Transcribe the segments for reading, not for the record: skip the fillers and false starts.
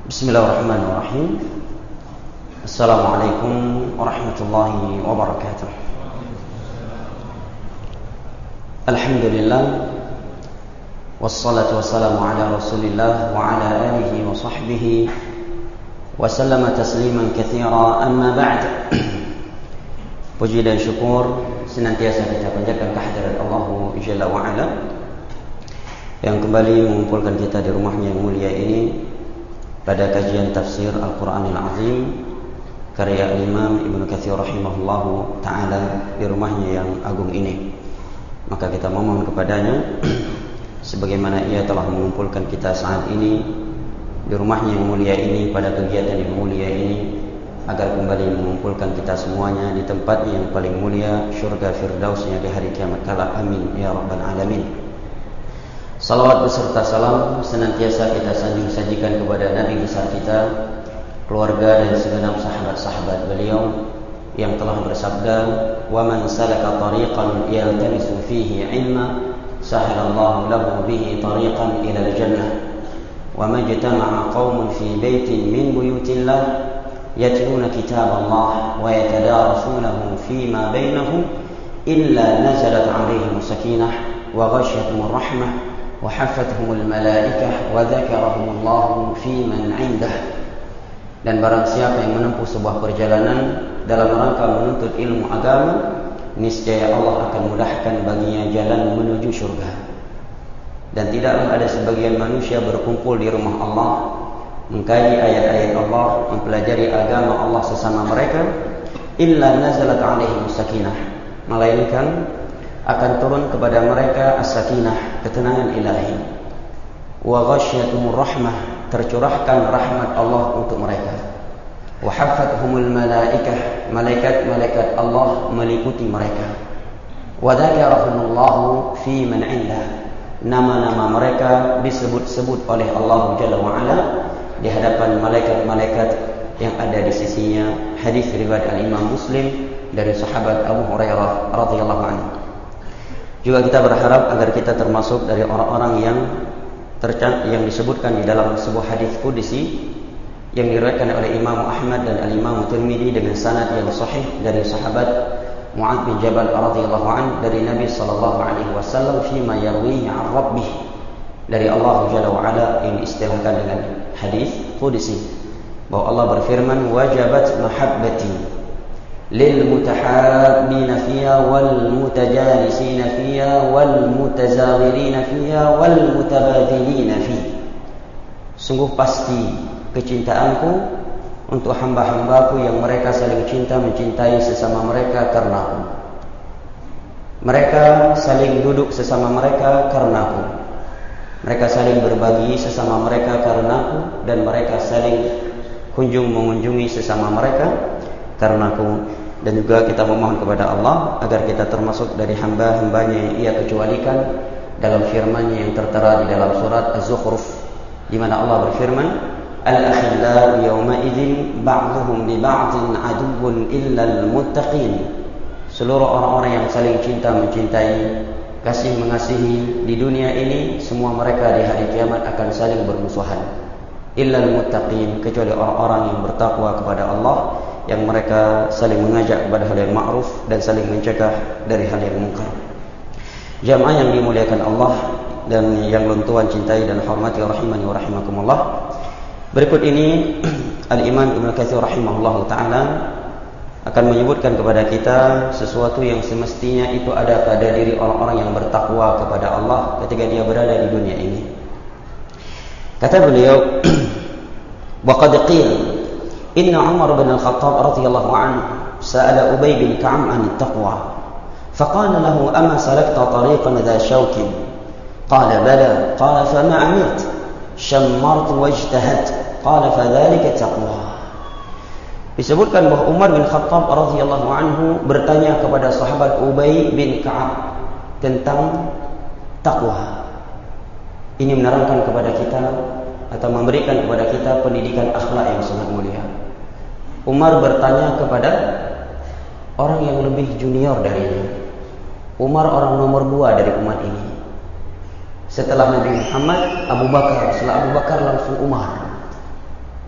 Bismillahirrahmanirrahim. Assalamualaikum warahmatullahi wabarakatuh. Alhamdulillah, wassalatu wassalamu ala rasulillah wa ala alihi wa sahbihi wa sallama tasliman katsira, amma ba'd. Puji dan syukur senantiasa kita panjatkan kehadirat Allah Jalla wa Ala yang kembali mengumpulkan kita di rumahnya yang mulia ini pada kajian tafsir Al-Quranil Azim karya Imam Ibnu Katsir rahimahullahu ta'ala di rumahnya yang agung ini. Maka kita memohon kepadanya sebagaimana ia telah mengumpulkan kita saat ini di rumahnya yang mulia ini pada kegiatan yang mulia ini, agar kembali mengumpulkan kita semuanya di tempat yang paling mulia, syurga firdausnya di hari kiamat kala. Amin ya rabbal alamin. Salawat beserta salam senantiasa kita sajikan kepada Nabi besar kita, keluarga dan segenap sahabat-sahabat beliau yang telah bersabda, "Wa man salaka tariqan yaltamisu fihi 'ilma, sahalallahu lahu bihi tariqan ila al-jannah. Wa majtama'a qaumun fi baitin min buyutillah yatluna kitaballah wa yatadarasunahu fima bainahum illa nazalat 'alaihim sakinah wa ghashiyatuhum rahmah wa hafathumul malaikah wa dzakarahumullahu fi man 'indah." Dan barang siapa yang menempuh sebuah perjalanan dalam rangka menuntut ilmu agama, niscaya Allah akan mudahkan baginya jalan menuju surga. Dan tidaklah ada sebagian manusia berkumpul di rumah Allah, mengkaji ayat-ayat Allah, mempelajari agama Allah sesama mereka, illa nazalat 'alaihim sakinah, melainkan akan turun kepada mereka as-sakinah, ketenangan ilahi, wa ghasyiyatuhum rahmah, tercurahkan rahmat Allah untuk mereka, wa hafathumul malaikah, malaikat-malaikat Allah meliputi mereka, wa dzakarahumullahu fi man 'indah, nama-nama mereka disebut-sebut oleh Allah Jalla wa Ala di hadapan malaikat-malaikat yang ada di sisinya. Hadis riwayat Al-Imam Muslim dari sahabat Abu Hurairah radhiyallahu anhu. Juga kita berharap agar kita termasuk dari orang-orang yang disebutkan di dalam sebuah hadis qudsi yang diriwayatkan oleh Imam Ahmad dan Al-Imam Tirmidzi dengan sanad yang sahih dari sahabat Mu'adz bin Jabal radhiyallahu anhu dari Nabi sallallahu alaihi wasallam fima yarwihi 'an rabbih, dari Allah Jalla wa Ala, yang diistilahkan dengan hadis qudsi, bahwa Allah berfirman, wajabat mahabbati lil mutahabbina fiha wal mutajalisina fiha wal mutazawirina fiha wal mutabadilina fi. Sungguh pasti kecintaanku untuk hamba-hambaku yang mereka saling cinta mencintai sesama mereka karenaku. Mereka saling duduk sesama mereka karenaku. Mereka saling berbagi sesama mereka karenaku, dan mereka saling kunjung mengunjungi sesama mereka karenaku. Dan juga kita memohon kepada Allah agar kita termasuk dari hamba-hambanya yang ia kecualikan dalam firman-Nya yang tertera di dalam surat Az-Zukhruf, di mana Allah berfirman, al-akhillau yawma idzin ba'dhuhum li ba'dhin aduwwun illal muttaqin. Seluruh orang-orang yang saling cinta mencintai, kasih mengasihi di dunia ini, semua mereka di hari kiamat akan saling bermusuhan. Illal muttaqin, kecuali orang-orang yang bertakwa kepada Allah, yang mereka saling mengajak kepada hal yang ma'ruf dan saling mencegah dari hal yang munkar. Jamaah yang dimuliakan Allah dan yang luntuan cintai dan hormati rahimani wa rahimakumullah. Berikut ini Al-Imam Ibnu Katsir rahimahullahu ta'ala akan menyebutkan kepada kita sesuatu yang semestinya itu ada pada diri orang-orang yang bertakwa kepada Allah ketika dia berada di dunia ini. Kata beliau, wa qad qila inna Umar bin Al-Khattab radhiyallahu anhu sa'ala Ubay bin Ka'ab 'an at-taqwa faqala lahu ama salakta tariqan dha shawkin qala bala qala fama 'amilta shammartu wajtahadtu qala fadhalika taqwa. Disebutkan bahwa Umar bin Khattab radhiyallahu anhu bertanya kepada sahabat Ubay bin Ka'ab tentang takwa. Ini menerangkan kepada kita atau memberikan kepada kita pendidikan akhlak yang sangat mulia. Umar bertanya kepada orang yang lebih junior darinya. Umar orang nomor 2 dari umat ini. Setelah Nabi Muhammad, Abu Bakar. Setelah Abu Bakar langsung Umar.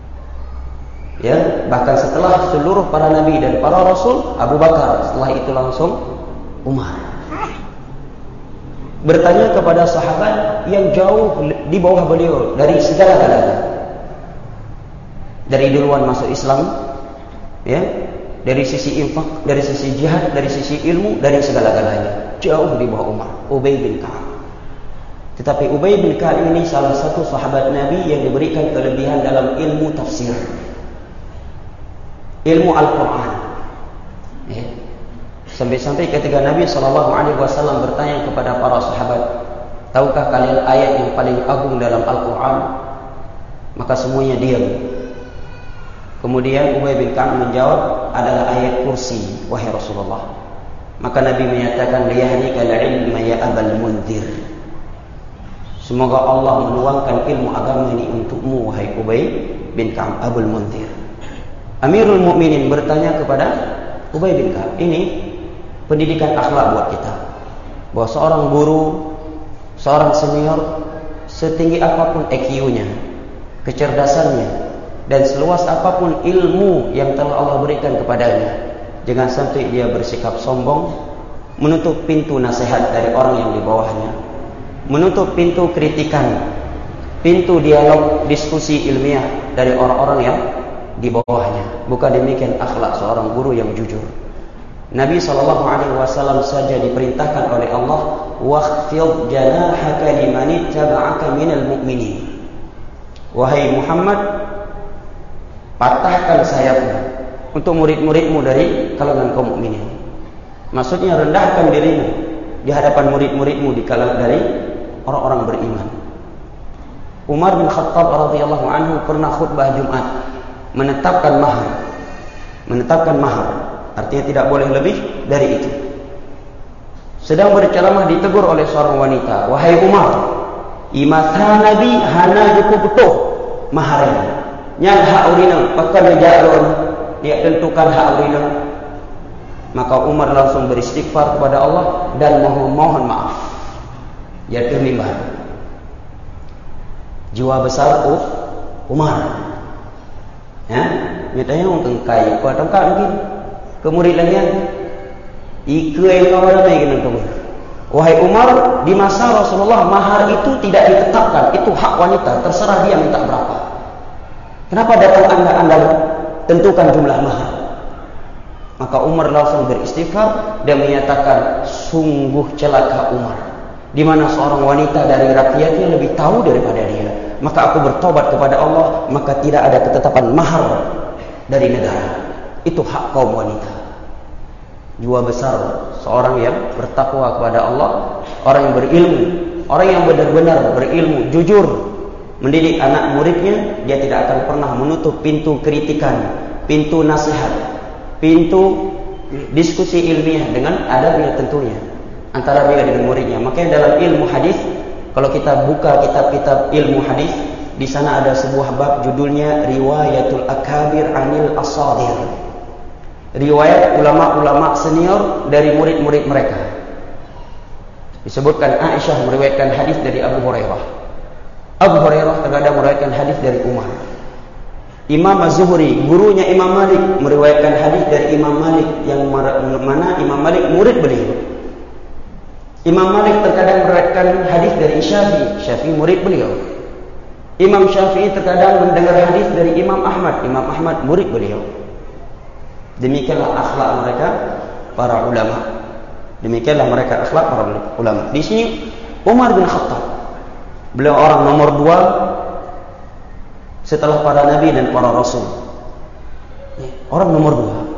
Ya, bahkan setelah seluruh para nabi dan para rasul, Abu Bakar, setelah itu langsung Umar. Bertanya kepada sahabat yang jauh di bawah beliau dari segala-galanya. Dari duluan masuk Islam, ya, dari sisi infak, dari sisi jihad, dari sisi ilmu, dari segala-galanya, jauh di bawah Umar, Ubay bin Ka'ab. Tetapi Ubay bin Ka'ab ini salah satu sahabat Nabi yang diberikan kelebihan dalam ilmu tafsir, ilmu Al-Quran. Ya. Sampai-sampai ketika Nabi SAW bertanya kepada para sahabat, tahukah kalian ayat yang paling agung dalam Al-Quran? Maka semuanya diam. Kemudian Ubay bin Ka'ab menjawab, adalah ayat kursi, wahai Rasulullah. Maka Nabi menyatakan, liyahdikal ilma ya Abal Munzir. Semoga Allah menuangkan ilmu agama ini untukmu, wahai Ubay bin Ka'ab, Abul Munzir. Amirul Mukminin bertanya kepada Ubay bin Ka'ab, ini pendidikan akhlak buat kita, bahwa seorang guru, seorang senior, setinggi apapun IQ-nya, kecerdasannya, dan seluas apapun ilmu yang telah Allah berikan kepadanya, jangan sampai dia bersikap sombong, menutup pintu nasihat dari orang yang di bawahnya, menutup pintu kritikan, pintu dialog, diskusi ilmiah dari orang-orang yang di bawahnya. Bukan demikian akhlak seorang guru yang jujur. Nabi SAW saja diperintahkan oleh Allah, wakhfid janahaka liman ittaba'aka minal mu'minin. Wahai Muhammad, patahkan sayapmu untuk murid-muridmu dari kalangan kaum mukminin. Maksudnya rendahkan dirimu di hadapan murid-muridmu di kalangan dari orang-orang beriman. Umar bin Khattab radhiyallahu anhu pernah khutbah Jumat menetapkan mahar. Menetapkan mahar artinya tidak boleh lebih dari itu. Sedang berceramah ditegur oleh seorang wanita, wahai Umar, imasa Nabi hana cukup betul maharnya. Nyal hak urina, pakai menjalon, dia tentukan hak urina. Maka Umar langsung beristighfar kepada Allah dan mohon maaf. Ya terlibat. Jiwa besar Umar. Ya, nyatanya orang kaya, kau tangkap mungkin. Kemudian iku yang kau ramai kena tahu. Wahai Umar, di masa Rasulullah mahar itu tidak ditetapkan, itu hak wanita, terserah dia minta berapa. Kenapa datang anda tentukan jumlah mahar? Maka Umar langsung beristighfar dan menyatakan, sungguh celaka Umar, di mana seorang wanita dari rakyatnya lebih tahu daripada dia. Maka aku bertobat kepada Allah, maka tidak ada ketetapan mahar dari negara. Itu hak kaum wanita. Jiwa besar seorang yang bertakwa kepada Allah, orang yang berilmu, orang yang benar-benar berilmu, jujur mendidik anak muridnya, dia tidak akan pernah menutup pintu kritikan, pintu nasihat, pintu diskusi ilmiah dengan adabnya tentunya antara dia dengan muridnya. Makanya dalam ilmu hadis, kalau kita buka kitab-kitab ilmu hadis, di sana ada sebuah bab judulnya Riwayatul Akabir Anil Asadir. Riwayat ulama-ulama senior dari murid-murid mereka. Disebutkan Aisyah meriwayatkan hadis dari Abu Hurairah. Abu Hurairah terkadang meriwayatkan hadis dari Umar. Imam Az-Zuhri, gurunya Imam Malik, meriwayatkan hadis dari Imam Malik, yang mana Imam Malik murid beliau. Imam Malik terkadang meriwayatkan hadis dari Syafi'i murid beliau. Imam Syafi'i terkadang mendengar hadis dari Imam Ahmad murid beliau. Demikianlah akhlak mereka para ulama. Demikianlah mereka akhlak para ulama. Di sini Umar bin Khattab, beliau orang nomor 2 setelah para nabi dan para rasul. Orang nomor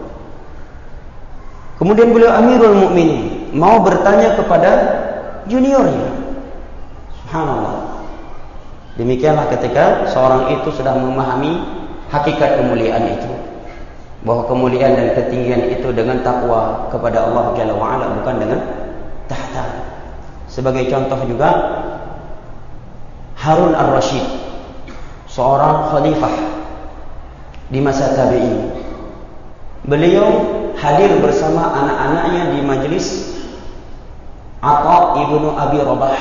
2. Kemudian beliau Amirul Mukminin, mau bertanya kepada juniornya. Subhanallah. Demikianlah ketika seorang itu sudah memahami hakikat kemuliaan itu, bahwa kemuliaan dan ketinggian itu dengan takwa kepada Allah Jalla wa'ala, bukan dengan tahta. Sebagai contoh juga Harun Ar-Rasyid, seorang khalifah di masa tabi'in. Beliau hadir bersama anak-anaknya di majlis Atha ibnu Abi Rabah.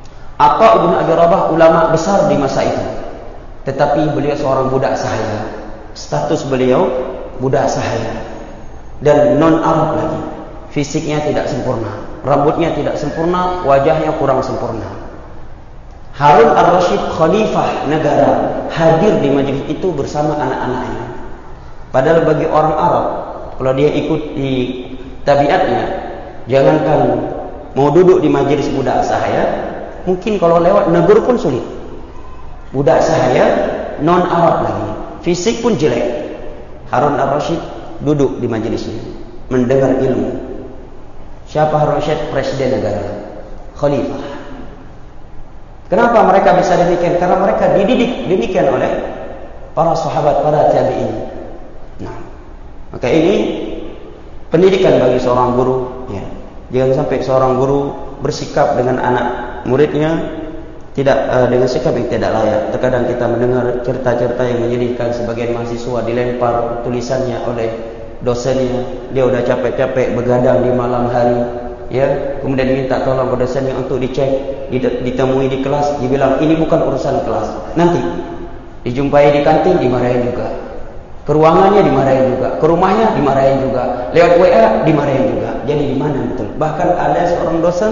Atha ibnu Abi Rabah ulama besar di masa itu, tetapi beliau seorang budak sahaya. status beliau budak sahaya dan non Arab lagi. Fisiknya tidak sempurna, rambutnya tidak sempurna, wajahnya kurang sempurna. Harun ar-Rasyid khalifah negara hadir di majelis itu bersama anak-anaknya. Padahal bagi orang Arab, kalau dia ikut di tabiatnya, jangankan mau duduk di majelis budak sahaya, mungkin kalau lewat negur pun sulit. Budak sahaya non Arab lagi, fisik pun jelek. Harun ar-Rasyid duduk di majelisnya mendengar ilmu. Siapa Harun ar-Rasyid? Presiden negara, khalifah. Kenapa mereka bisa demikian? Karena mereka dididik demikian oleh para sahabat, para tabi'in. Nah, maka ini pendidikan bagi seorang guru. Ya. Jangan sampai seorang guru bersikap dengan anak muridnya tidak dengan sikap yang tidak layak. Terkadang kita mendengar cerita-cerita yang menyedihkan, sebagian mahasiswa dilempar tulisannya oleh dosennya. Dia udah capek-capek begadang di malam hari, ya, kemudian diminta tolong pada dosennya untuk dicek, ditemui di kelas, dibilang ini bukan urusan kelas. Nanti dijumpai di kantin dimarahin juga, ke ruangannya dimarahin juga, ke rumahnya dimarahin juga, lewat WA dimarahin juga. Jadi di mana betul? Bahkan ada seorang dosen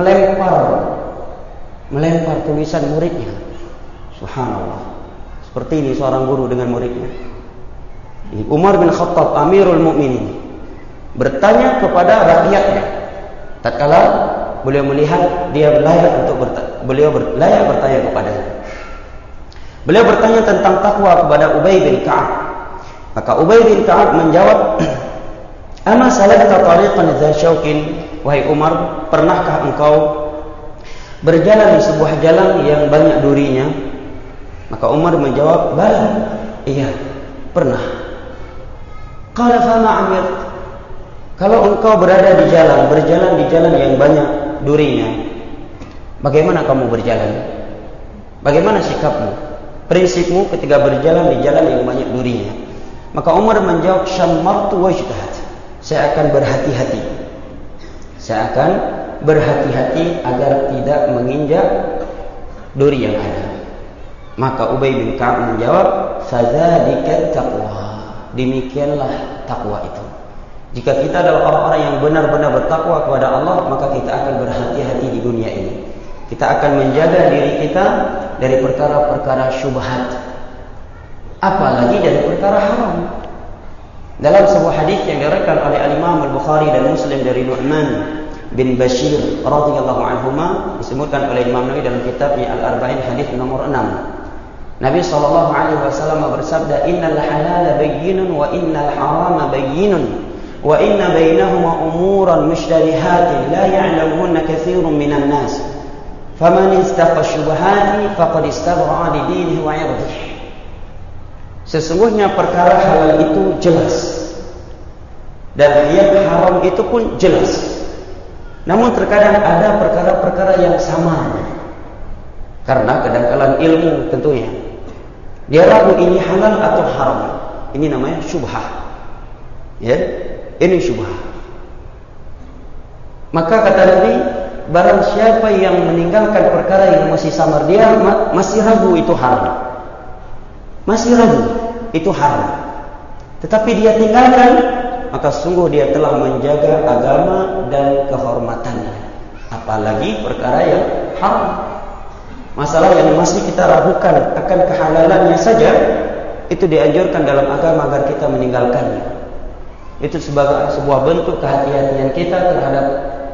melempar tulisan muridnya. Subhanallah. Seperti ini seorang guru dengan muridnya. Umar bin Khattab Amirul Mukminin bertanya kepada rakyatnya. Tatkala beliau melihat dia layak untuk layak bertanya kepadanya. Beliau bertanya tentang takwa kepada Ubay bin Ka'ab. Maka Ubay bin Ka'ab menjawab, "Ama salakta tariqan dza syauqin?" Wahai Umar, pernahkah engkau berjalan di sebuah jalan yang banyak durinya? Maka Umar menjawab, "Bala." Iya, pernah. Qala fama amir? Kalau engkau berada di jalan, berjalan di jalan yang banyak durinya, bagaimana kamu berjalan? Bagaimana sikapmu? Prinsipmu ketika berjalan di jalan yang banyak durinya? Maka Umar menjawab, "Syammartu wajtahat." Saya akan berhati-hati. Saya akan berhati-hati agar tidak menginjak duri yang ada. Maka Ubay bin Ka'ab menjawab, "Fadzalika taqwa." Demikianlah takwa itu. Jika kita adalah orang-orang yang benar-benar bertakwa kepada Allah, maka kita akan berhati-hati di dunia ini. Kita akan menjaga diri kita dari perkara-perkara syubhat, apalagi dari perkara haram. Dalam sebuah hadis yang diriwayatkan oleh Al-Imam Al-Bukhari dan Muslim dari Nu'man bin Bashir radhiyallahu anhuma, disebutkan oleh Imam Nawawi dalam kitabnya Al-Arba'in hadis nomor 6. Nabi SAW bersabda, "Innal halala bayyinun wa innal harama bayyinun wa inna bainahuma umuran mushtabihatin la ya'lamuhunna katsirun minan nas. Faman istaqa syubhati faqad istabra'a li dinihi wa 'irdihi." Sesungguhnya perkara halal itu jelas dan yang haram itu pun jelas. Namun terkadang ada perkara-perkara yang samar, karena kedangkalan ilmu tentunya. Dia ragu ini halal atau haram. Ini namanya syubhah. Ya, ini syubhah. Maka kata Nabi, barang siapa yang meninggalkan perkara yang masih samar, dia masih ragu itu haram. Masih ragu itu haram. Tetapi dia tinggalkan, maka sungguh dia telah menjaga agama dan kehormatannya. Apalagi perkara yang haram. Masalah yang masih kita ragukan akan kehalalannya saja, itu dianjurkan dalam agama agar kita meninggalkannya. Itu sebagai sebuah bentuk kehati-hatian kita terhadap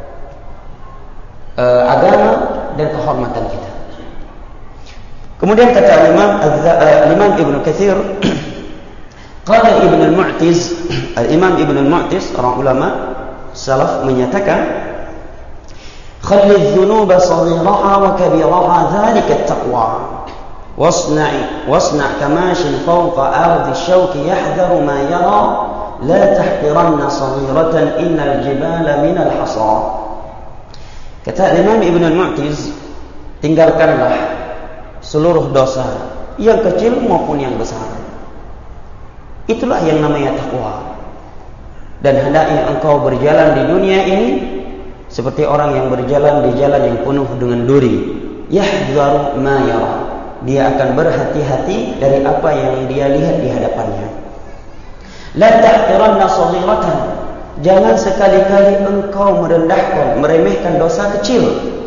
agama dan kehormatan kita. Kemudian kata Imam Ibnu Katsir, qala Ibnu al-Mu'tiz, Imam Ibnu al-Mu'tiz, orang ulama salaf menyatakan, خل الذنوب صغيرها وكبيرها ذلك التقوى واصنع كماش فوق أرض الشوك يحذر ما يرى لا تحقرن صغيرة إن الجبال من الحصى. Kata Imam Ibn al-Mu'tiz, tinggalkanlah seluruh dosa, yang kecil maupun yang besar. Itulah yang namanya takwa. Dan hendaknya engkau berjalan di dunia ini seperti orang yang berjalan di jalan yang penuh dengan duri. Yahdharu ma yara. dia akan berhati-hati dari apa yang dia lihat di hadapannya. La tahqiranna saghiratan, jangan sekali-kali engkau merendahkan, meremehkan dosa kecil.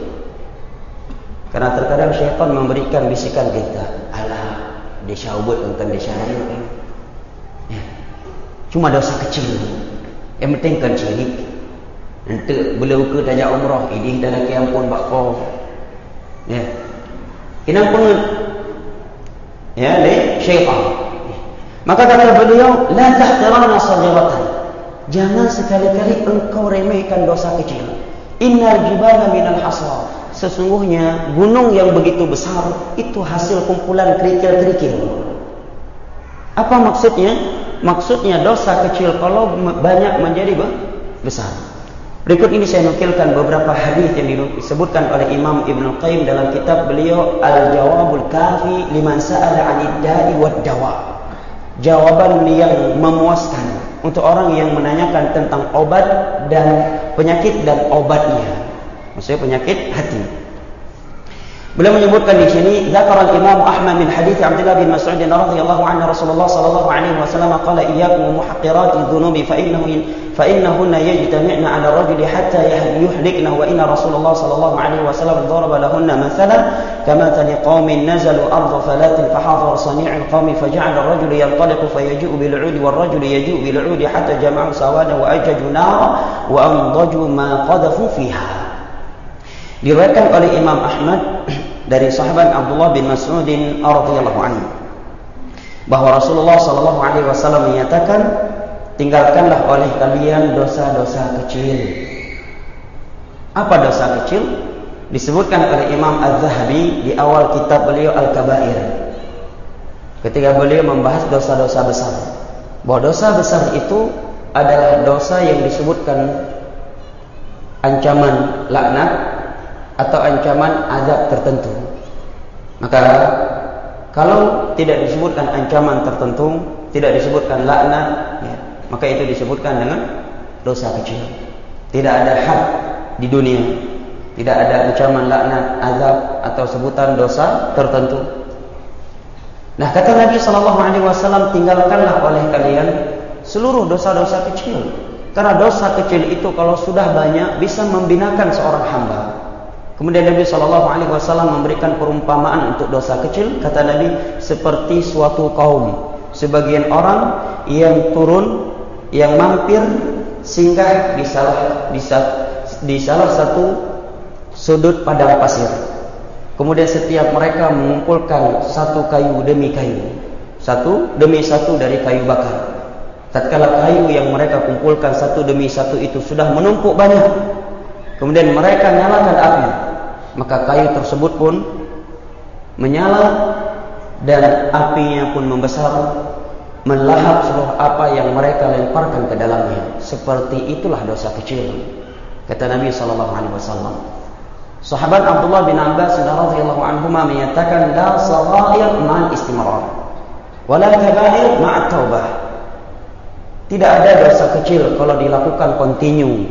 Karena terkadang syaitan memberikan bisikan kita, alah, dia syahubut tentang dia syahaya kan. Ya. Cuma dosa kecil. Yang penting kan syirik. Nanti beliau ke tanya umrah, ini dah lagi ampun bakau. Ya. Kena pun ya, le syaitan. Maka kata beliau, la tahqiranna saghiratan. Jangan sekali-kali engkau remehkan dosa kecil. Innal jibala minal hasar. Sesungguhnya gunung yang begitu besar itu hasil kumpulan kerikil-kerikil. Apa maksudnya? Maksudnya dosa kecil kalau banyak menjadi besar. Berikut ini saya nukilkan beberapa hadis yang disebutkan oleh Imam Ibnu Qayyim dalam kitab beliau Al-Jawabul Kafi liman sa'ala 'anid da'i wad dawa. Jawaban yang memuaskan untuk orang yang menanyakan tentang obat dan penyakit dan obatnya. Maksudnya penyakit hati. Beliau menyebutkan di sini, dzakara Imam Ahmad min hadits Abdullah bin Mas'ud radhiyallahu anhu Rasulullah sallallahu alaihi wasallam qala iyyakum muhaqqirati dhunubi fa innahunna yajtami'na 'ala ar-rajuli hatta yuhlikna wa inna Rasulullah sallallahu alaihi wasallam daraba lahunna mathalan kama tani qaumin nazalu ardha falatin fahadara sani'ul qaumi faja'ala ar-rajulu yantaliqu fayaji'u bil 'udi war-rajulu yaji'u bil 'udi hatta jama'u sawada wa ajaju nara wa amdaju ma qadhafu fiha. Diriwayatkan oleh Imam Ahmad dari sahabat Abdullah bin Mas'ud radhiyallahu anhu bahwa Rasulullah sallallahu alaihi wasallam menyatakan, tinggalkanlah oleh kalian dosa-dosa kecil. Apa dosa kecil? Disebutkan oleh Imam Az-Zahabi di awal kitab beliau Al-Kabair. Ketika beliau membahas dosa-dosa besar, bahwa dosa besar itu adalah dosa yang disebutkan ancaman laknat atau ancaman azab tertentu. Maka kalau tidak disebutkan ancaman tertentu, tidak disebutkan laknat, ya, maka itu disebutkan dengan dosa kecil. Tidak ada had di dunia, tidak ada ancaman laknat, azab atau sebutan dosa tertentu. Nah, kata Nabi SAW, tinggalkanlah oleh kalian seluruh dosa-dosa kecil. Karena dosa kecil itu kalau sudah banyak bisa membinakan seorang hamba. Kemudian Nabi SAW memberikan perumpamaan untuk dosa kecil. Kata Nabi, seperti suatu kaum, sebagian orang yang turun, yang mampir, singgah di salah satu sudut padang pasir. Kemudian setiap mereka mengumpulkan satu kayu demi kayu, satu demi satu dari kayu bakar. Tatkala kayu yang mereka kumpulkan satu demi satu itu sudah menumpuk banyak, kemudian mereka nyalakan api, maka kayu tersebut pun menyala dan apinya pun membesar, melahap seluruh apa yang mereka lemparkan ke dalamnya. Seperti itulah dosa kecil, kata Nabi SAW. Sahabat Abdullah bin Abbas radhiyallahu anhuma menyatakan, la saghair ma'al istimrar wala kabair ma'at taubah. Tidak ada dosa kecil kalau dilakukan continue.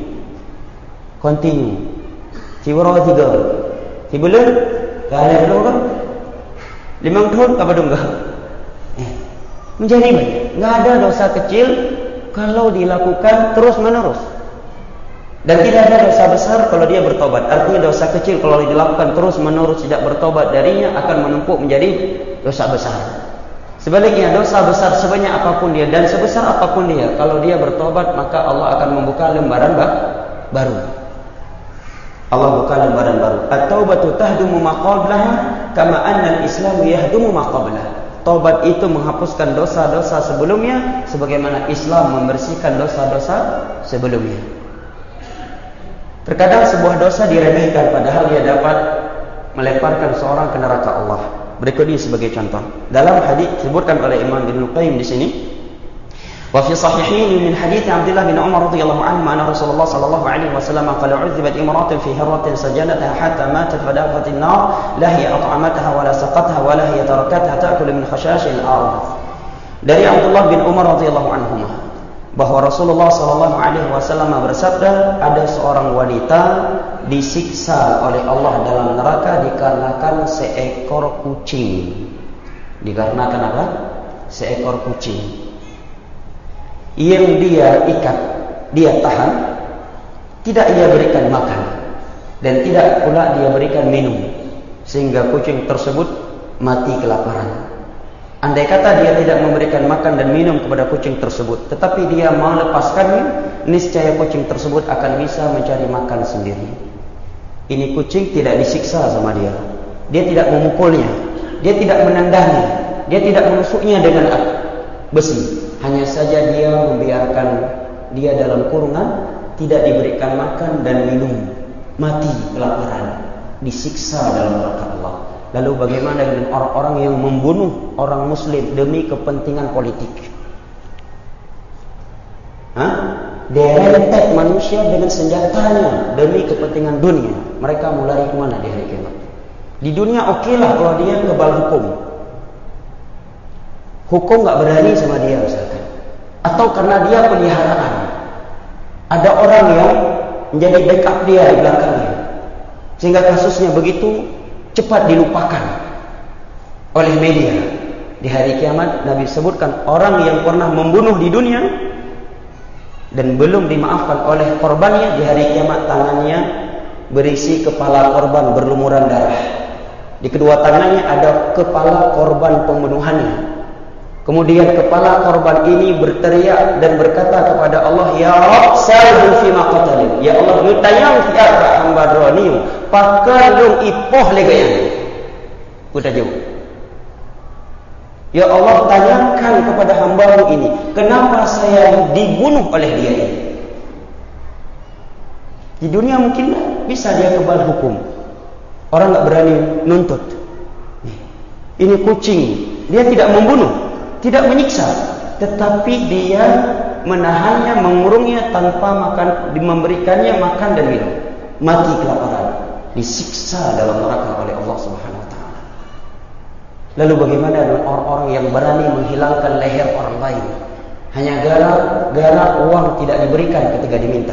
Tiwara tiga. Tibulan, kali belum kan? 5 tahun apa dong enggak? Menjadi banyak. Enggak ada dosa kecil kalau dilakukan terus-menerus. Dan tidak ada dosa besar kalau dia bertobat. Artinya dosa kecil kalau dilakukan terus-menerus tidak bertobat darinya akan menumpuk menjadi dosa besar. Sebaliknya dosa besar sebanyak apapun dia dan sebesar apapun dia, kalau dia bertobat maka Allah akan membuka lembaran baru. Allah buka lembaran baru. At-taubatu tahdumu ma qablaha kama anna al-Islam yahdumu ma qablahu. Taubat itu menghapuskan dosa-dosa sebelumnya sebagaimana Islam membersihkan dosa-dosa sebelumnya. Terkadang sebuah dosa diremehkan padahal dia dapat melemparkan seorang ke neraka Allah. Berikut ini sebagai contoh. Dalam hadis disebutkan oleh Imam Ibnu Qayyim di sini, wa fi sahihain min hadits Abdullah bin Umar radhiyallahu anhu anna Rasulullah sallallahu alaihi wasallam qala uzibat imra'atun fi harratin sajanatha hatta matat fadaqat an-nar la hiya at'amatha wa la saqatha wa la hiya tarakatha ta'kulu min khashashil ardh. Dari Abdullah bin Umar radhiyallahu anhu bahwa Rasulullah sallallahu alaihi wasallam bersabda, ada seorang wanita disiksa oleh Allah dalam neraka dikarenakan seekor kucing. Dikarenakan apa? Seekor kucing yang dia ikat, dia tahan, tidak ia berikan makan dan tidak pula dia berikan minum, sehingga kucing tersebut mati kelaparan. Andai kata dia tidak memberikan makan dan minum kepada kucing tersebut, tetapi dia melepaskannya, niscaya kucing tersebut akan bisa mencari makan sendiri. Ini kucing tidak disiksa sama dia. Dia tidak memukulnya, dia tidak menendangnya, dia tidak menusuknya dengan besi. Hanya saja dia membiarkan dia dalam kurungan, tidak diberikan makan dan minum, mati kelaparan, disiksa dalam neraka Allah. Lalu bagaimana dengan orang-orang yang membunuh orang muslim demi kepentingan politik? Derempet manusia dengan senjatanya demi kepentingan dunia. Mereka mau lari kemana di hari kiamat? Di dunia okeylah kalau dia kebal hukum. Hukum tak berani sama dia misalkan. Atau karena dia peliharaan. Ada orang yang menjadi backup dia di belakangnya, sehingga kasusnya begitu cepat dilupakan oleh media. Di hari kiamat Nabi sebutkan orang yang pernah membunuh di dunia dan belum dimaafkan oleh korbannya, di hari kiamat tangannya berisi kepala korban berlumuran darah. Di kedua tangannya ada kepala korban pembunuhannya. Kemudian kepala korban ini berteriak dan berkata kepada Allah, "Ya Rabb, salhu fi ma qatalin." Ya Allah, yutayang fi arba hamba droniu, pakalung ipoh legayan. Udah jauh. Ya Allah, tanyakan kepada hamba-Mu ini, kenapa saya dibunuh oleh dia ini? Di dunia mungkin bisa dia kebal hukum. Orang tak berani nuntut. Ini kucing, dia tidak membunuh, tidak menyiksa, tetapi dia menahannya, mengurungnya tanpa makan, memberikannya makan dan minum, mati kelaparan, disiksa dalam neraka oleh Allah Subhanahu Wa Taala. Lalu bagaimana dengan orang-orang yang berani menghilangkan leher orang lain hanya gara-gara uang tidak diberikan ketika diminta?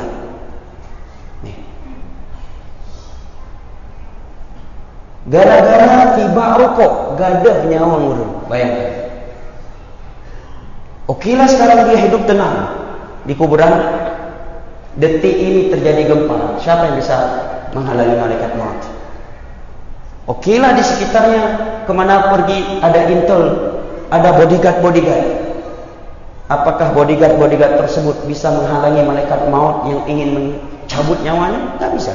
Gara-gara tiba rokok, gadah nyawa ngurung. Bayangkan. Okeylah sekarang dia hidup tenang di kuburan. Detik ini terjadi gempa, siapa yang bisa menghalangi malaikat maut? Okeylah di sekitarnya, kemana pergi ada intel, ada bodyguard. Apakah bodyguard tersebut bisa menghalangi malaikat maut yang ingin mencabut nyawanya? Tak bisa.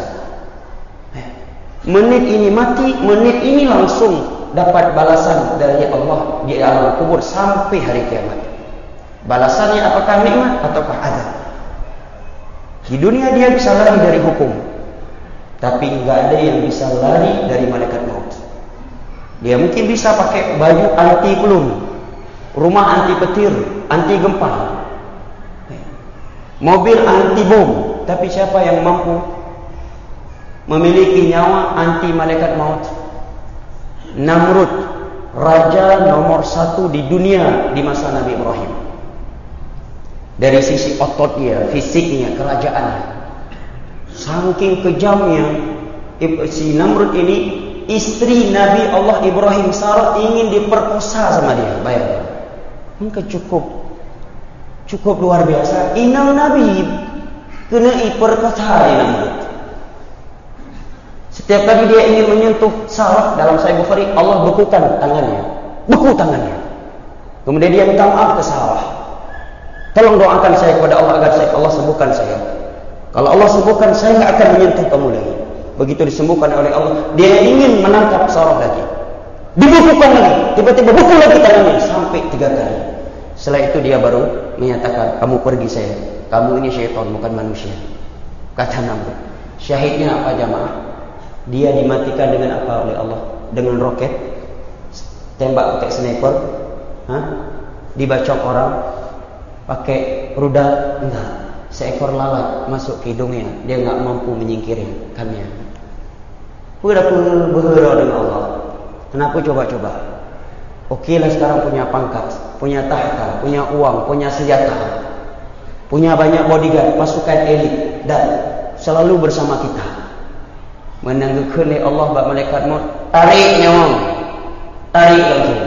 Menit ini mati, menit ini langsung dapat balasan dari Allah di alam kubur sampai hari kiamat. Balasannya apakah nikmat ataukah azab? Di dunia dia bisa lari dari hukum, tapi enggak ada yang bisa lari dari malaikat maut. Dia mungkin bisa pakai baju anti peluru, rumah anti petir, anti gempa, mobil anti bom, tapi siapa yang mampu memiliki nyawa anti malaikat maut? Namrud, raja nomor 1 di dunia di masa Nabi Ibrahim. Dari sisi ototnya, fisiknya, kerajaannya, saking kejamnya si Namrud ini, istri Nabi Allah Ibrahim Sarah ingin diperkosa sama dia. Bayangkan, mungkin cukup luar biasa. Inang Nabi kena diperkosa di Namrud. Setiap kali dia ingin menyentuh Sarah dalam Sahih Bukhari, Allah bekukan tangannya. Kemudian dia minta maaf ke Sarah. Tolong doakan saya kepada Allah agar Allah sembuhkan saya. Kalau Allah sembuhkan saya, tidak akan menyentuh kamu lagi. Begitu disembuhkan oleh Allah, dia ingin menangkap Sarah lagi, dibekukan lagi, tiba-tiba bukul lagi tangannya sampai 3 kali. Setelah itu dia baru menyatakan, kamu pergi saya, kamu ini syaitan bukan manusia, kata Namrud. Syahidnya apa jamaah? Dia dimatikan dengan apa oleh Allah? Dengan roket, tembak pakai sniper, dibacok orang pakai rudal, enggak. Seekor lalat masuk ke hidungnya, dia enggak mampu menyingkirkannya. Udah pun berdoa dengan Allah. Kenapa coba-coba? Okeylah sekarang punya pangkat, punya tahta, punya uang, punya senjata, punya banyak bodyguard, pasukan elit, dan selalu bersama kita. menangguhkan oleh Allah bab malaikat maut, tarik nyawa, tarik langsung.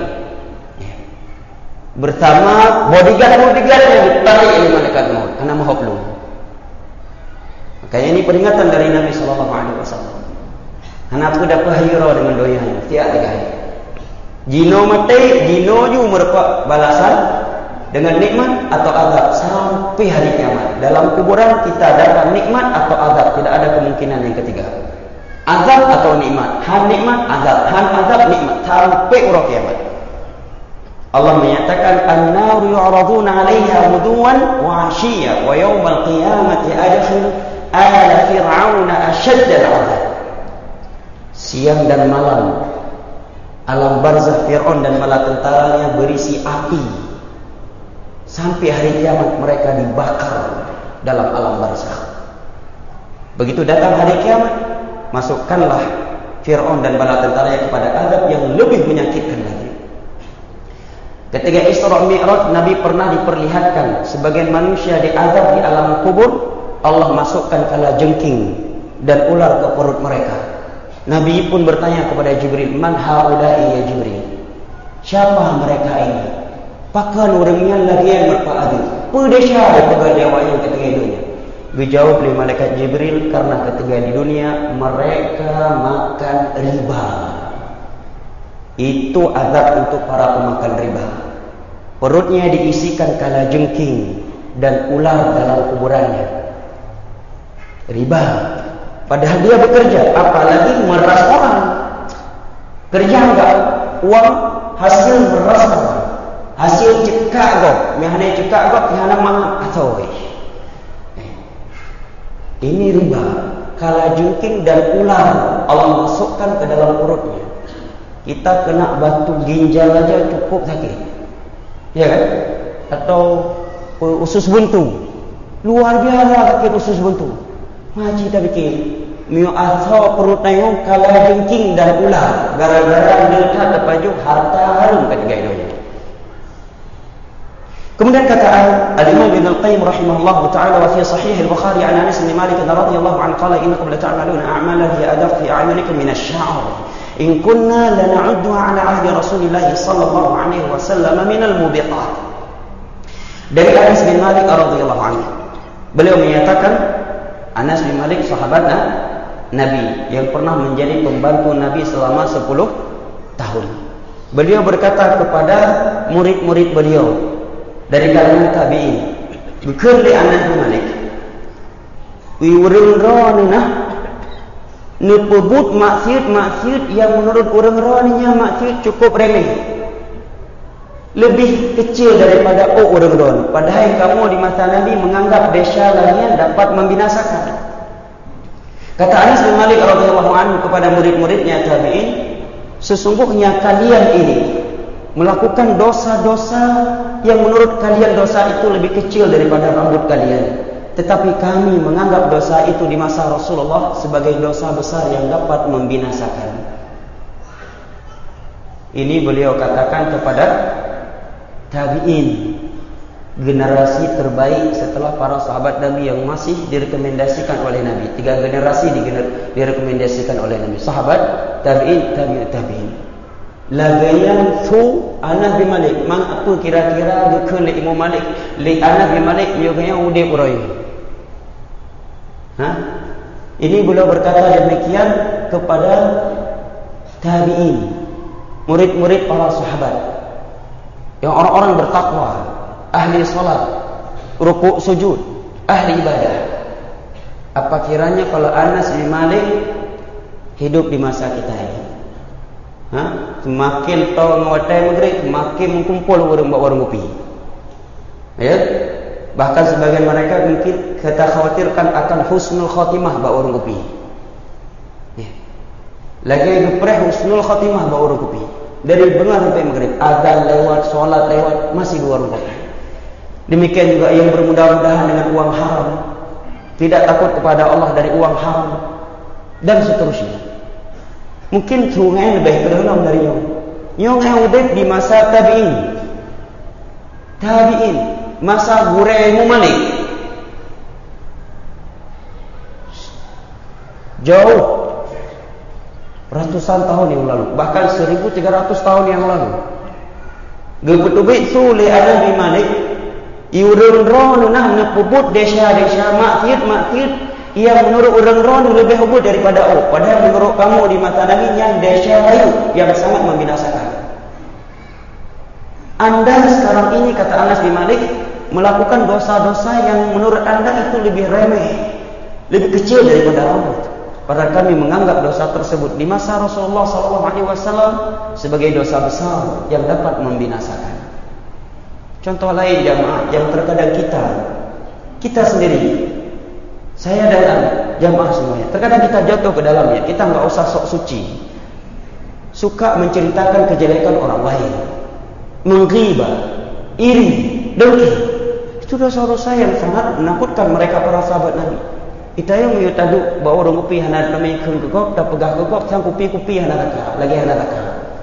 Bersama bodyguard yang ditarik oleh malaikat maut karena maha pelung. Makanya ini peringatan dari Nabi sallallahu alaihi wasallam. Kenapa dapat hira dengan doyanya? Tiap hari. Jino mati, jino ju merupakan balasan dengan nikmat atau azab sampai hari kiamat. Dalam kuburan kita dapat nikmat atau azab, tidak ada kemungkinan yang ketiga. Azab atau nikmat, han nikmat, azab nikmat sampai urang kiamat. Allah menyatakan an-naru yu'raduna 'alaiha ghuduwan wa 'ashiyya wa yawmal qiyamati adkhil ala fir'auna ashadda al-'adab. Siang dan malam alam barzakh Fir'aun dan bala tentaranya berisi api. Sampai hari kiamat mereka dibakar dalam alam barzakh. Begitu datang hari kiamat, masukkanlah Fir'aun dan bala tentaranya kepada azab yang lebih menyakitkan lagi. Ketika Isra Mi'raj, Nabi pernah diperlihatkan sebagian manusia diazab di alam kubur. Allah masukkan kalajengking dan ular ke perut mereka. Nabi pun bertanya kepada Jibril, "Man haula'i ya Jibril?" Siapa mereka ini? Pakan orangnya lagi yang berpaadu. Pedesya ketika dia wayang ketika dunia. Dijawab oleh malaikat Jibril, karena ketika di dunia mereka makan riba. Itu azab untuk para pemakan riba. Perutnya diisikan kalajengking dan ular dalam kuburannya. Riba. Padahal dia bekerja, apalagi meras orang. Kerja enggak? Uang hasil meras orang. Hasil cekak kau. Mihana cekak kau, mihana mahal atau ini riba. Kalajengking dan ular Allah masukkan ke dalam perutnya. Kita kena batu ginjal aja cukup sakit. Ya kan? Atau usus buntu. Luar biasa sakit usus buntu. Maji tak fikir. Mio asal perut tayung kalajengking dan ular. Gara-gara dia terpajuk harta harum ketika hidupnya. Kemudian kata Al-Imam Ibn Al-Qayyim rahimahullah ta'ala wa fi sahih Al-Bukhari an Anas bin Malik radhiyallahu anhu qala innakum la ta'maluna a'malan hiya adaq fi a'yunikum min asy-sya'r in kunna lana'udduha 'ala 'ahdi Rasulillah sallallahu alaihi wasallam min al-mubiqat. Dari Anas bin Malik radhiyallahu anhu, beliau menyatakan, Anas bin Malik sahabat Nabi yang pernah menjadi pembantu Nabi selama 10 tahun. Beliau berkata kepada murid-murid beliau dari kalangan tabi'in, "Bukan Anas bin Malik. Wi urang-urangna nepebut maksiat yang menurut orang-orangnya maksiat cukup remeh. Lebih kecil daripada orang-orang. Padahal kamu di masa Nabi menganggap desya lainnya dapat membinasakan." Kata Anas bin Malik radhiyallahu anhu kepada murid-muridnya tabi'in, "Sesungguhnya kalian ini melakukan dosa-dosa yang menurut kalian dosa itu lebih kecil daripada rambut kalian. Tetapi kami menganggap dosa itu di masa Rasulullah sebagai dosa besar yang dapat membinasakan." Ini beliau katakan kepada tabi'in, generasi terbaik setelah para sahabat Nabi yang masih direkomendasikan oleh Nabi. 3 generasi direkomendasikan oleh Nabi. Sahabat, tabi'in, tabi'in. Lagayan tu Anas bin Malik. Mang apa kira-kira ke Imam Malik? Li Anas bin Malik yoganya udip urai. Ini beliau berkata demikian kepada tabi'in, murid-murid para sahabat yang orang-orang bertakwa, ahli salat, rukuk sujud, ahli ibadah. Apa kiranya kalau Anas bin Malik hidup di masa kita ini? Semakin tahu ngawatai maghrib, semakin mengkumpul orang buat warung kopi. Ya? Bahkan sebagian mereka mungkin kita khawatirkan akan husnul khatimah buat warung kopi. Ya. Lagi gepreh husnul khatimah buat warung kopi. Dari bengar sampai maghrib, azan lewat, solat lewat, masih di warung kopi. Demikian juga yang bermudah-mudahan dengan uang haram, tidak takut kepada Allah dari uang haram, dan seterusnya. Mungkin sungai lebih berdalam dari yang hidup di masa tabi'in. Tabi'in, masa Imam Malik. Jauh ratusan tahun yang lalu, bahkan 1300 tahun yang lalu. Gebetubit tu le Nabi Malik iurun ron nah nepubut desa maktir ia menurut orang ron lebih hubut daripada padahal menurut kamu di mata Nabi yang desa lain yang sangat membinasakan. Anda sekarang ini, kata Anas bin Malik, melakukan dosa-dosa yang menurut Anda itu lebih remeh, lebih kecil daripada rambut. Padahal kami menganggap dosa tersebut di masa Rasulullah SAW sebagai dosa besar yang dapat membinasakan. Contoh lain jamaah yang terkadang kita sendiri, saya dan jamaah semuanya, terkadang kita jatuh ke dalamnya. Kita nggak usah sok suci, suka menceritakan kejelekan orang lain, menggibah, iri, dengki. Itu dosa-dosa yang sangat menakutkan mereka para sahabat Nabi. Kita yang menyutadu bawa orang kupi hana kami kegok, dah pegah gegok, sang kupi hana laka, lagi hana laka.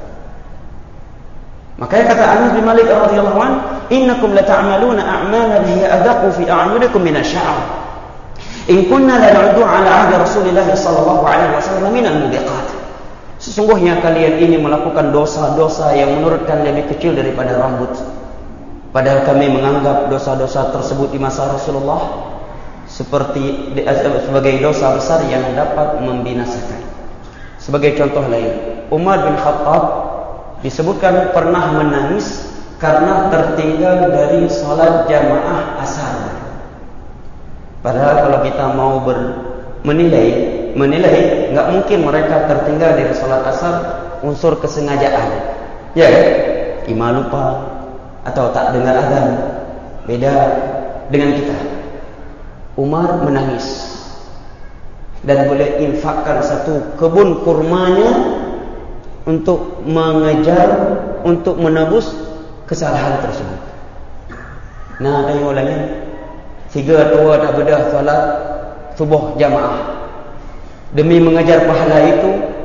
Makanya kata Anas bin Malik radhiyallahu an, innakum lata'maluna a'malan hiya adaqu fi a'yunikum min asy-sya'r. In kunna la na'uddu 'ala 'ahdi Rasulillah sallallahu alaihi wasallam min al-mubiqat. Sesungguhnya kalian ini melakukan dosa-dosa yang menurut kalian lebih kecil daripada rambut. Padahal kami menganggap dosa-dosa tersebut di masa Rasulullah sebagai dosa besar yang dapat membinasakan. Sebagai contoh lain, Umar bin Khattab disebutkan pernah menangis karena tertinggal dari salat jamaah asar. Padahal kalau kita mau menilai, enggak mungkin mereka tertinggal dari salat asar unsur kesengajaan. Ya, imam lupa atau tak dengar azan. Beda dengan kita. Umar menangis dan boleh infakkan satu kebun kurmanya untuk mengejar, untuk menebus kesalahan tersebut. Nah, tengok lagi, 3 tua tak bedah salat subuh jamaah. Demi mengejar pahala itu,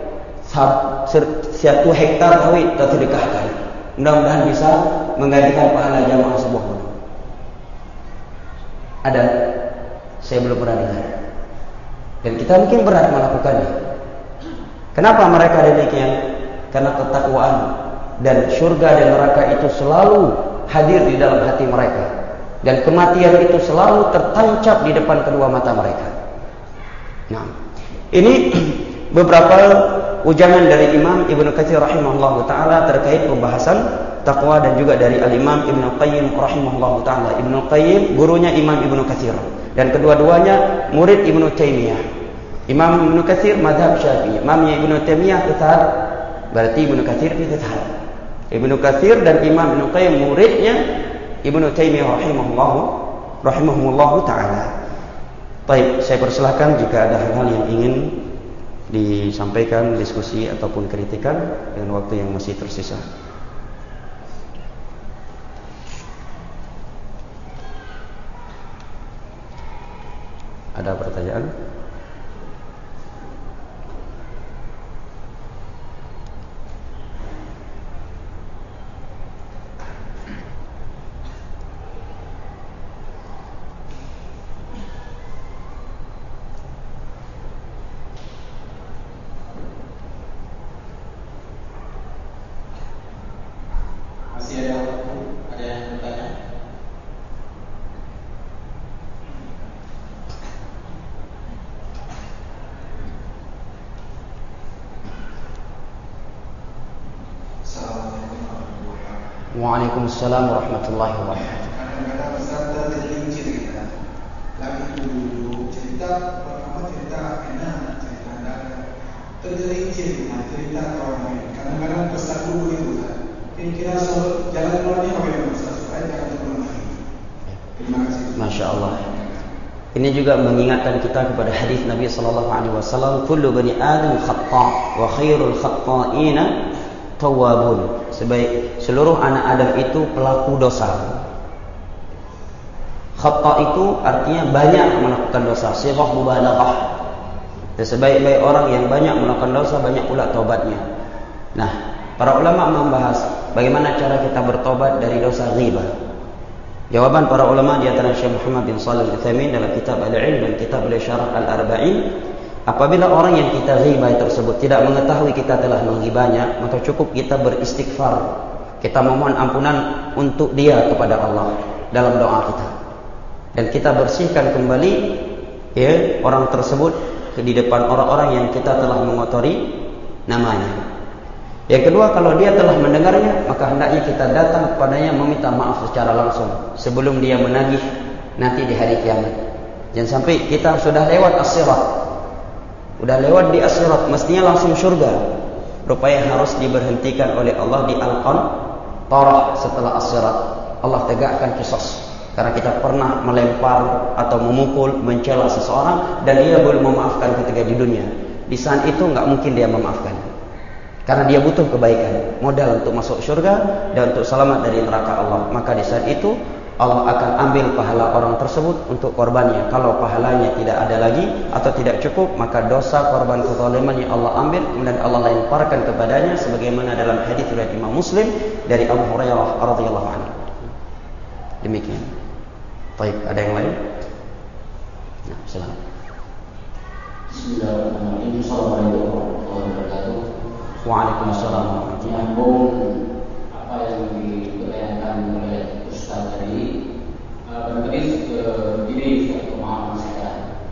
1 hektar sawit tersedekahkan. Mudah-mudahan bisa menggantikan pahala jamaah subuh. Ada, saya belum pernah dengar. Dan kita mungkin berat melakukannya. Kenapa mereka demikian? Karena ketakwaan dan syurga dan neraka itu selalu hadir di dalam hati mereka. Dan kematian itu selalu tertancap di depan kedua mata mereka. Nah, ini beberapa ujangan dari Imam Ibnu Katsir rahimahullahu taala terkait pembahasan takwa, dan juga dari Al-Imam Ibnu Qayyim rahimahullahu taala. Ibnu Qayyim gurunya Imam Ibnu Katsir, dan kedua-duanya murid Ibnu Taimiyah. Imam Ibnu Katsir mazhab Syafi'i, Imamnya Ibnu Taimiyah Fiqh, berarti Ibnu Katsir Fiqh. Ibnu Katsir dan Imam Ibnu Qayyim muridnya Ibnu Taimiyah rahimahullahu taala. Baik, saya persilahkan jika ada hal-hal yang ingin disampaikan, diskusi ataupun kritikan dengan waktu yang masih tersisa. Ada pertanyaan? Waalaikumsalam warahmatullahi wabarakatuh. Kadang-kadang peserta tergelincir kita. Lagi dulu cerita pertama cerita enak, cerita anda tergelincir dengan cerita orang lain. Kadang-kadang pesan dulu itu kan. Kira-kira jalan keluarnya bagaimana Ustaz? Supaya jangan terulang lagi. Terima kasih. Masya Allah. Ini juga mengingatkan kita kepada hadis Nabi sallallahu alaihi wasallam, kullu bani Adam khata' wa khairul khata'ina tawwabun. Seluruh anak Adam itu pelaku dosa. Khata' itu artinya banyak melakukan dosa, sighah mubalaghah. Sebaik-baik orang yang banyak melakukan dosa, banyak pula taubatnya. Nah, para ulama membahas bagaimana cara kita bertobat dari dosa ghibah. Jawaban para ulama di antara Syekh Muhammad bin Shalih Al-Utsaimin dalam kitab Al-Ilm dan kitab Al-Syarah Al-Arba'in, Apabila orang yang kita ghibah tersebut tidak mengetahui kita telah menghibahnya, maka cukup kita beristighfar. Kita memohon ampunan untuk dia kepada Allah dalam doa kita. Dan kita bersihkan kembali ya orang tersebut di depan orang-orang yang kita telah mengotori namanya. Yang kedua, kalau dia telah mendengarnya, maka hendaknya kita datang kepadanya meminta maaf secara langsung sebelum dia menagih nanti di hari kiamat. Jangan sampai kita sudah lewat as-sirat, udah lewat di as-sirat, mestinya langsung surga, rupanya harus diberhentikan oleh Allah di al-qantarah setelah as-sirat. Allah tegakkan qisas karena kita pernah melempar atau memukul, mencela seseorang dan dia belum memaafkan ketika di dunia. Di saat itu nggak mungkin dia memaafkan, karena dia butuh kebaikan, modal untuk masuk surga dan untuk selamat dari neraka Allah. Maka di saat itu Allah akan ambil pahala orang tersebut untuk korbannya. Kalau pahalanya tidak ada lagi atau tidak cukup, maka dosa korban kezaliman yang Allah ambil kemudian Allah lemparkan kepadanya, sebagaimana dalam hadis riwayat Imam Muslim dari Abu Hurairah radhiyallahu anhu. Demikian. Baik, ada yang lain? Nah, silakan. Bismillahirrahmanirrahim. Assalamualaikum warahmatullahi wabarakatuh. Waalaikumsalam. Menyambung apa yang diberitakan oleh Ustaz tadi, barangkali begini pemahaman saya.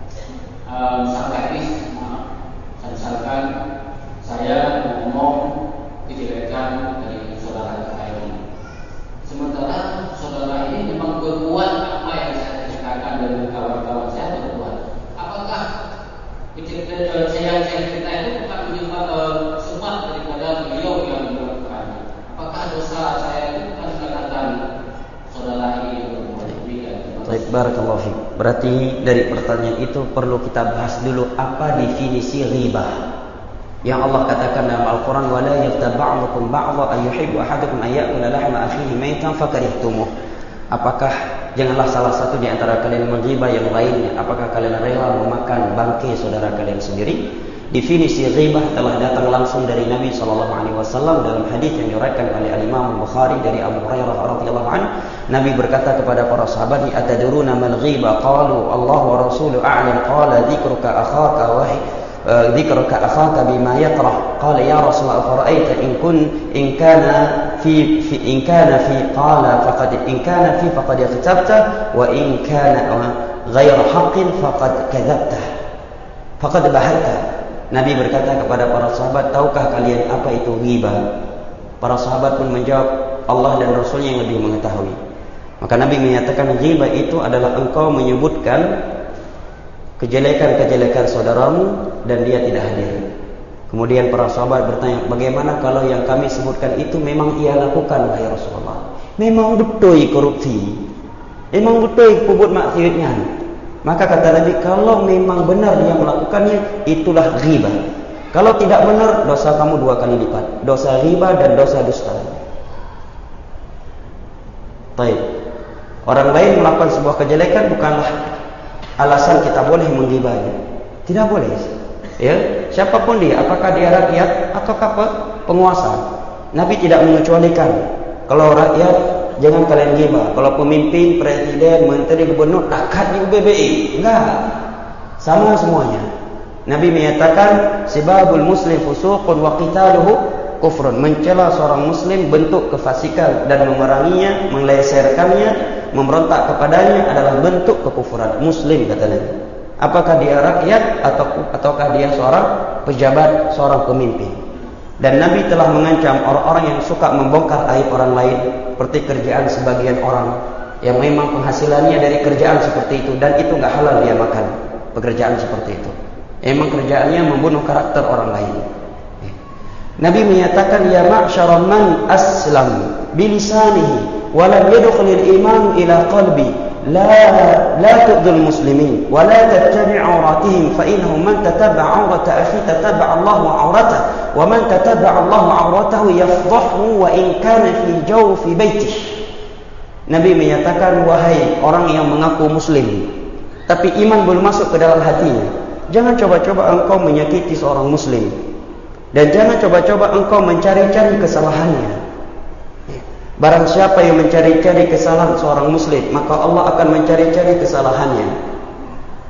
Misalkan saya ngomong kejelekan dari saudara kita ini, sementara saudara ini memang berbuat apa yang saya ceritakan dan kawan-kawan saya berbuat. Apakah kejelekan saya cerita itu bukan menyebabkan sebab daripada beliau yang melakukannya? Apakah dosa saya itu bukan dikarenakan saudara ini yang berbuat demikian? Baik, barakallahu fiik. Berarti dari pertanyaan itu perlu kita bahas dulu apa definisi ghibah. Yang Allah katakan dalam Al-Quran, وَلَا يَغْتَبْ بَعْضُكُمْ بَعْضًا أَيُحِبُّ أَحَدُكُمْ أَن يَأْكُلَ لَحْمَ أَخِيهِ مَيْتًا فَكَرِهْتُمُوهُ. Apakah janganlah salah satu di antara kalian menghibah yang lainnya? Apakah kalian rela memakan bangkai saudara kalian sendiri? Definisi ghibah telah datang langsung dari Nabi SAW dalam hadis yang diriwayatkan oleh Imam Bukhari dari Abu Hurairah radhiyallahu anhu. Nabi berkata kepada para sahabat, "Atadruna mal ghibah?" Qalu, "Allah wa rasuluhu a'lam." Qala, "Dzikruka akhaka wa dzikruka akhaka bima yakrah." Qala, "Ya Rasulullah, fara'aita in kana fi qala faqad ightabta wa in kana ghayra haqqin faqad kadzabta faqad bahatta." Nabi berkata kepada para sahabat, "Tahukah kalian apa itu ghibah?" Para sahabat pun menjawab, "Allah dan Rasulnya yang lebih mengetahui." Maka Nabi menyatakan, ghibah itu adalah engkau menyebutkan kejelekan-kejelekan saudaramu dan dia tidak hadir. Kemudian para sahabat bertanya, "Bagaimana kalau yang kami sebutkan itu memang ia lakukan, wahai Rasulullah? Memang betul korupsi, memang betul pebut maksiatnya." Maka kata Nabi, kalau memang benar dia melakukannya, itulah ghibah. Kalau tidak benar, dosa kamu 2 kali lipat, dosa ghibah dan dosa dusta. Baik. Orang lain melakukan sebuah kejelekan bukanlah alasan kita boleh menghibahnya. Tidak boleh. Ya, siapapun dia, apakah dia rakyat ataukah penguasa, Nabi tidak mengecualikan. Kalau rakyat jangan kalian ghibah, kalau pemimpin, presiden, menteri, gubernur, takat di UBBI, enggak. Sama semuanya. Nabi menyatakan sibabul muslim fusuqun wa qitaluhu kufrun. Mencela seorang muslim bentuk kefasikan dan memeranginya, meleserkannya, memberontak kepadanya adalah bentuk kekufuran. Muslim kata Nabi. Apakah dia rakyat ataukah dia seorang pejabat, seorang pemimpin. Dan Nabi telah mengancam orang-orang yang suka membongkar aib orang lain, seperti kerjaan sebagian orang yang memang penghasilannya dari kerjaan seperti itu dan itu enggak halal dia makan pekerjaan seperti itu. Memang kerjaannya membunuh karakter orang lain. Nabi menyatakan, "Ya ma'syara man aslam bilisanihi wa lam yadkhulil iman ila qalbi la tu'dhul muslimin wa la tattabi'u awratihim fa innahu man tatabba'a awrata akhi tatabba'a Allahu awratahu wa man tatabba'a Allahu awratahu yafdahu wa in kana fi jawfi baitihi." Nabi menyatakan, wahai orang yang mengaku muslim tapi iman belum masuk ke dalam hatinya, jangan coba-coba engkau menyakiti seorang muslim dan jangan coba-coba engkau mencari-cari kesalahannya. Barang siapa yang mencari-cari kesalahan seorang muslim, maka Allah akan mencari-cari kesalahannya.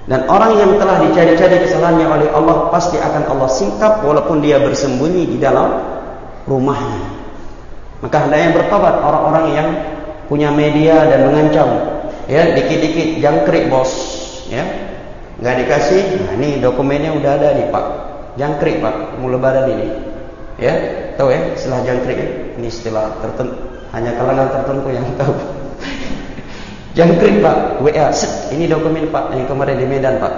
Dan orang yang telah dicari-cari kesalahannya oleh Allah pasti akan Allah singkap walaupun dia bersembunyi di dalam rumahnya. Maka hendaknya bertobat orang-orang yang punya media dan mengancam, ya, dikit-dikit jangkrik bos, ya, nggak dikasih. Nah, ini dokumennya udah ada nih Pak, jangkrik Pak, mau lebaran ini, ya, tahu ya, istilah jangkrik ya? Ini istilah tertentu, hanya kalangan tertentu yang tahu. Jangkrik Pak, WA, set, ini dokumen Pak, yang kemarin di Medan Pak.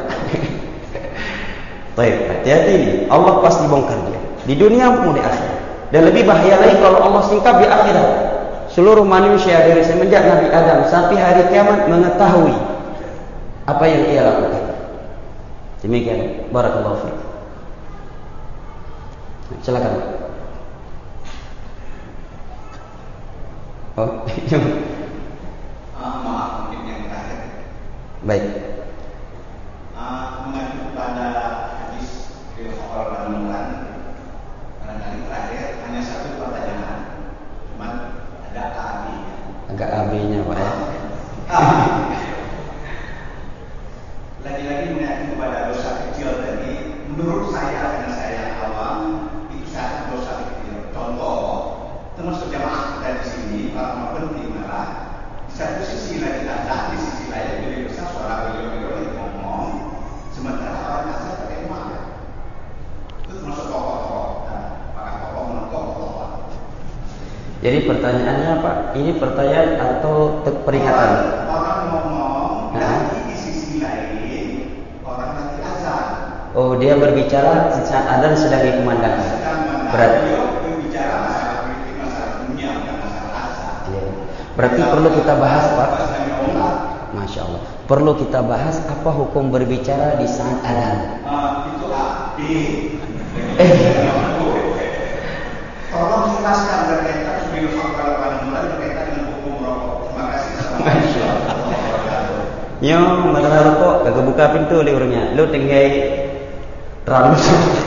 Baik, hati-hati ini, Allah pasti bongkar dia di dunia maupun di akhirat. Dan lebih bahaya lagi kalau Allah singkap di akhirat. Seluruh manusia dari semenjak Nabi Adam sampai hari kiamat mengetahui apa yang ia lakukan. Demikian, barakallahu fiik. Silakan. Oh, maaf mungkin yang terakhir. baik. Mengacu pada hadis di Bukhari dan Muslim, barangkali terakhir hanya satu pertanyaan, cuma ada AB-nya. Agak AB-nya Pak ya. Lagi-lagi mengacu kepada dosa kecil tadi, menurut saya karena saya awam itu sangat dosa kecil. Contoh, termasuk jamaah kita di sini, para penting malah di satu sisi lagi ada, di sisi lain beliau besar suara beliau yang ngomong, sementara orang kasar pakai emak. Itu termasuk tokoh-tokoh, para tokoh menengok. Jadi pertanyaannya Pak, ini pertanyaan atau peringatan? Orang ngomong, tapi di sisi lain orang lagi azan. Oh, dia berbicara saat adzan sedang dikumandangkan. Berarti berbicara masalah politik, masalah dunia, bukan masalah azan. ya. Berarti perlu kita bahas Pak. Masya Allah. Perlu kita bahas apa hukum berbicara di saat adzan. Itu A, B. Tolong jelaskan berkaitan sebelum fakta pada mulai berkaitan dengan hukum rokok. Terima kasih. Yo, masalah rokok kagak buka pintu liurnya. Lu tinggal rambut.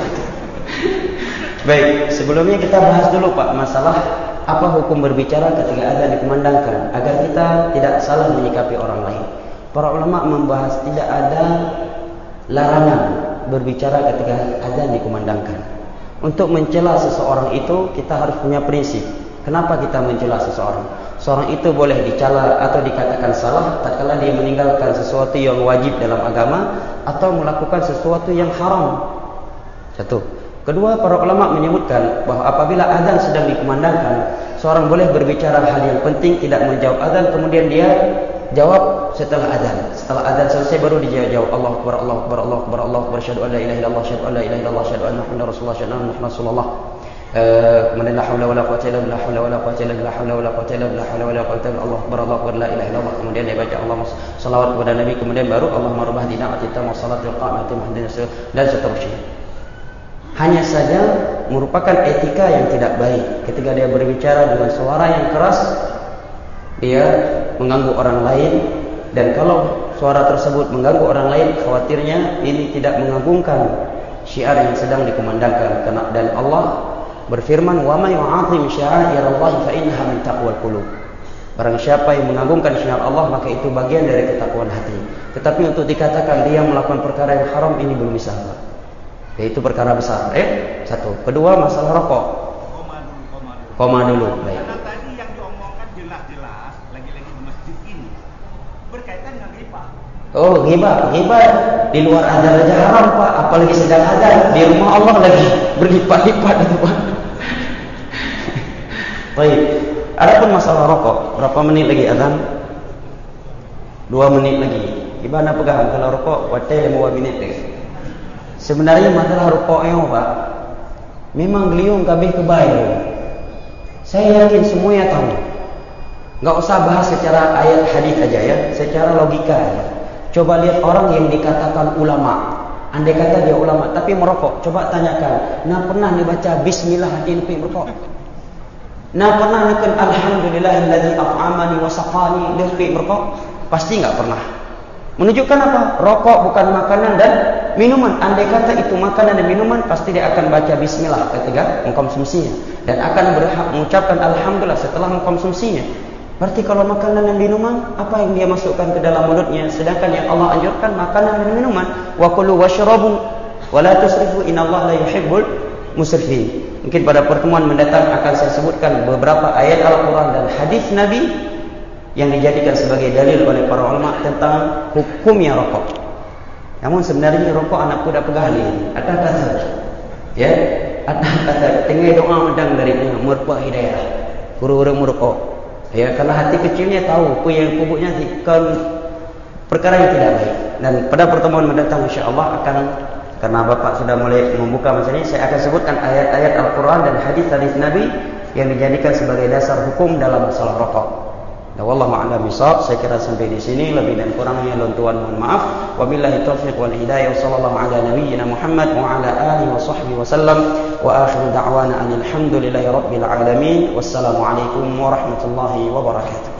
Baik, sebelumnya kita bahas dulu Pak masalah apa hukum berbicara ketika adzan dikumandangkan agar kita tidak salah menyikapi orang lain. Para ulama membahas tidak ada larangan berbicara ketika adzan dikumandangkan. Untuk mencela seseorang itu kita harus punya prinsip. Kenapa kita mencela seseorang? Seorang itu boleh dicela atau dikatakan salah tatkala dia meninggalkan sesuatu yang wajib dalam agama atau melakukan sesuatu yang haram. Satu. Kedua, para ulama menyebutkan bahwa apabila adzan sedang dikumandangkan, seorang boleh berbicara hal yang penting, tidak menjawab adzan, kemudian dia jawab setelah adzan. Setelah adzan selesai baru dia jawab Allahu Akbar, Allahu Akbar, Allahu Akbar, Allahu Akbar, asyhadu an la ilaha illallah, asyhadu an la ilaha illallah, asyhadu anna Muhammadar Rasulullah, asyhadu anna Muhammadar Rasulullah. Kemudian la haula wala quwwata illa billah, la haula wala quwwata illa billah, la haula wala quwwata illa billah, la haula wala quwwata illa billah, Allahu Akbar, Allahu Akbar, la ilaha illallah. Kemudian dia baca Allahumma shalawat kepada Nabi, kemudian baru Allahumma rabb hadina atina salatul qa'imati muhammadin dan seterusnya. Hanya saja merupakan etika yang tidak baik ketika dia berbicara dengan suara yang keras, dia mengganggu orang lain, dan kalau suara tersebut mengganggu orang lain, khawatirnya ini tidak mengagungkan syiar yang sedang dikumandangkan. Dan Allah berfirman, "Wa may yu'azzim sya'airallahi fa innaha min taqwal qulub." Barang siapa yang mengagungkan syiar Allah, maka itu bagian dari ketakwaan hati. Tetapi untuk dikatakan dia melakukan perkara yang haram, ini belum bisa, yaitu perkara besar. Satu. Kedua, masalah rokok. Koma dulu. Baik. Karena tadi yang diomongkan jelas-jelas, lagi-lagi di masjid ini berkaitan dengan ghibah. Oh, ghibah di luar adzan aja haram Pak, apalagi sedang adzan di rumah Allah lagi berlipat-lipat itu Pak. Baik. Adapun masalah rokok, berapa menit lagi adzan? 2 menit lagi. Gimana pegang kalau rokok? Watai 5 menit lagi. Sebenarnya masalah rokoknya Pak, memang geliung kabeh kebayang. Saya yakin semuanya tahu. Enggak usah bahas secara ayat hadis aja ya, secara logika aja. Coba lihat orang yang dikatakan ulama. Andai kata dia ulama tapi merokok, coba tanyakan, nah pernah dibaca bismillah hati lupa merokok? Nah pernah nikan alhamdulillahilladzi at'amani wa saqani lupa merokok? Pasti enggak pernah. Menunjukkan apa? Rokok bukan makanan dan minuman. Andai kata itu makanan dan minuman, pasti dia akan baca bismillah ketika mengkonsumsinya dan akan berhak mengucapkan alhamdulillah setelah mengkonsumsinya. Berarti kalau makanan dan minuman, apa yang dia masukkan ke dalam mulutnya? Sedangkan yang Allah anjurkan makanan dan minuman. Wa kulu washrabu wa la tusrifu innallaha la yuhibbul musrifin. Mungkin pada pertemuan mendatang akan saya sebutkan beberapa ayat Al-Quran dan hadis Nabi yang dijadikan sebagai dalil oleh para ulama tentang hukumnya rokok. Namun sebenarnya rokok anak kuda pegali. Ada kata, ya, ada kata tengah doa medang darinya murpa hidayah. Guru-guru merokok. Ya, kalau hati kecilnya tahu apa yang kubuknya kan perkara yang tidak baik. Dan pada pertemuan mendatang insya-Allah akan, karena Bapak sudah mulai membuka macam ini, saya akan sebutkan ayat-ayat Al-Quran dan hadis-hadis Nabi yang dijadikan sebagai dasar hukum dalam masalah rokok. Dan wallahu a'lam bishawab. Saya kira sampai di sini, lebih dan kurangnya Tuhan mohon maaf. Wabillahi taufiq wal hidayah. Sallallahu ala nabiyyina Muhammad wa ala alihi wa sahbihi wasallam. Wa akhiru da'wana alhamdulillahi rabbil alamin. Wassalamu alaikum warahmatullahi wabarakatuh.